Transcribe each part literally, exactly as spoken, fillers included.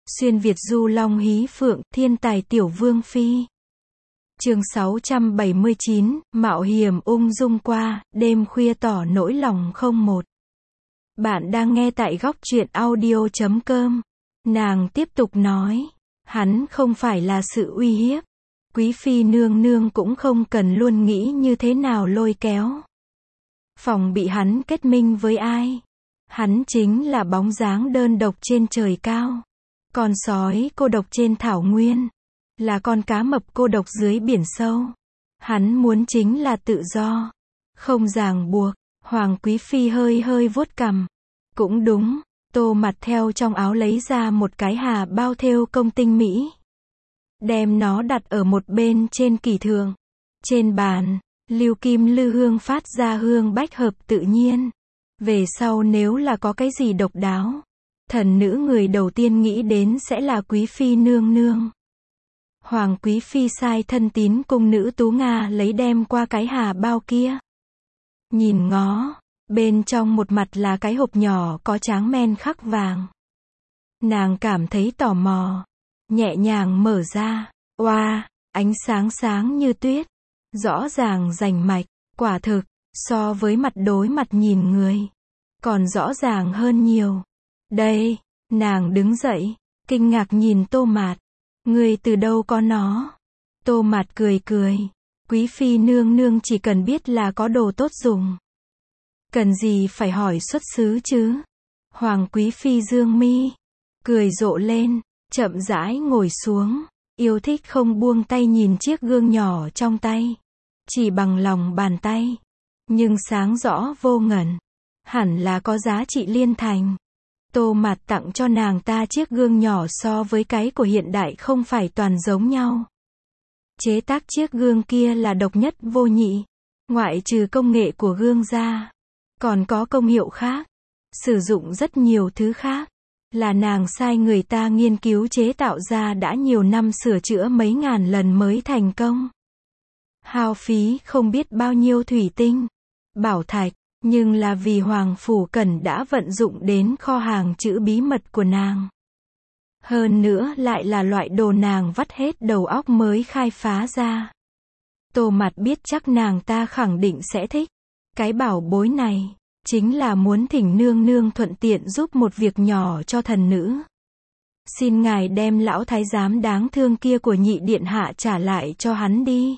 Xuyên Việt du long hí phượng, thiên tài tiểu vương phi. Chương sáu trăm bảy mươi chín, mạo hiểm ung dung qua, đêm khuya tỏ nỗi lòng không một. Bạn đang nghe tại góc truyện audio chấm com. Nàng tiếp tục nói, hắn không phải là sự uy hiếp. Quý phi nương nương cũng không cần luôn nghĩ như thế nào lôi kéo. Phòng bị hắn kết minh với ai. Hắn chính là bóng dáng đơn độc trên trời cao. Con sói cô độc trên thảo nguyên. Là con cá mập cô độc dưới biển sâu. Hắn muốn chính là tự do. Không ràng buộc. Hoàng quý phi hơi hơi vuốt cằm. Cũng đúng. Tô Mặt theo trong áo lấy ra một cái hà bao thêu công tinh mỹ. Đem nó đặt ở một bên trên kỷ thượng. Trên bàn, lưu kim lư hương phát ra hương bách hợp tự nhiên. Về sau nếu là có cái gì độc đáo, thần nữ người đầu tiên nghĩ đến sẽ là quý phi nương nương. Hoàng quý phi sai thân tín cung nữ Tú Nga lấy đem qua cái hà bao kia. Nhìn ngó, bên trong một mặt là cái hộp nhỏ có tráng men khắc vàng. Nàng cảm thấy tò mò, nhẹ nhàng mở ra. Oa, ánh sáng sáng như tuyết, rõ ràng rành mạch, quả thực, so với mặt đối mặt nhìn người, còn rõ ràng hơn nhiều. Đây, nàng đứng dậy, kinh ngạc nhìn Tô Mạt. Người từ đâu có nó? Tô Mạt cười cười. Quý phi nương nương chỉ cần biết là có đồ tốt dùng. Cần gì phải hỏi xuất xứ chứ? Hoàng quý phi dương mi, cười rộ lên, chậm rãi ngồi xuống, yêu thích không buông tay nhìn chiếc gương nhỏ trong tay. Chỉ bằng lòng bàn tay, nhưng sáng rõ vô ngần. Hẳn là có giá trị liên thành. Tô Mạt tặng cho nàng ta chiếc gương nhỏ so với cái của hiện đại không phải toàn giống nhau. Chế tác chiếc gương kia là độc nhất vô nhị. Ngoại trừ công nghệ của gương ra, còn có công hiệu khác. Sử dụng rất nhiều thứ khác. Là nàng sai người ta nghiên cứu chế tạo ra đã nhiều năm sửa chữa mấy ngàn lần mới thành công. Hao phí không biết bao nhiêu thủy tinh, bảo thạch. Nhưng là vì Hoàng Phủ Cẩn đã vận dụng đến kho hàng chữ bí mật của nàng. Hơn nữa lại là loại đồ nàng vắt hết đầu óc mới khai phá ra. Tô Mặt biết chắc nàng ta khẳng định sẽ thích. Cái bảo bối này, chính là muốn thỉnh nương nương thuận tiện giúp một việc nhỏ cho thần nữ. Xin ngài đem lão thái giám đáng thương kia của nhị điện hạ trả lại cho hắn đi.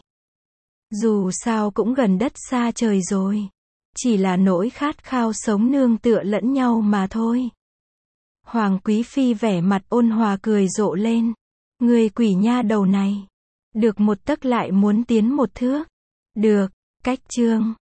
Dù sao cũng gần đất xa trời rồi. Chỉ là nỗi khát khao sống nương tựa lẫn nhau mà thôi. Hoàng quý phi vẻ mặt ôn hòa cười rộ lên. Người quỷ nha đầu này. Được một tấc lại muốn tiến một thước. Được, cách chương.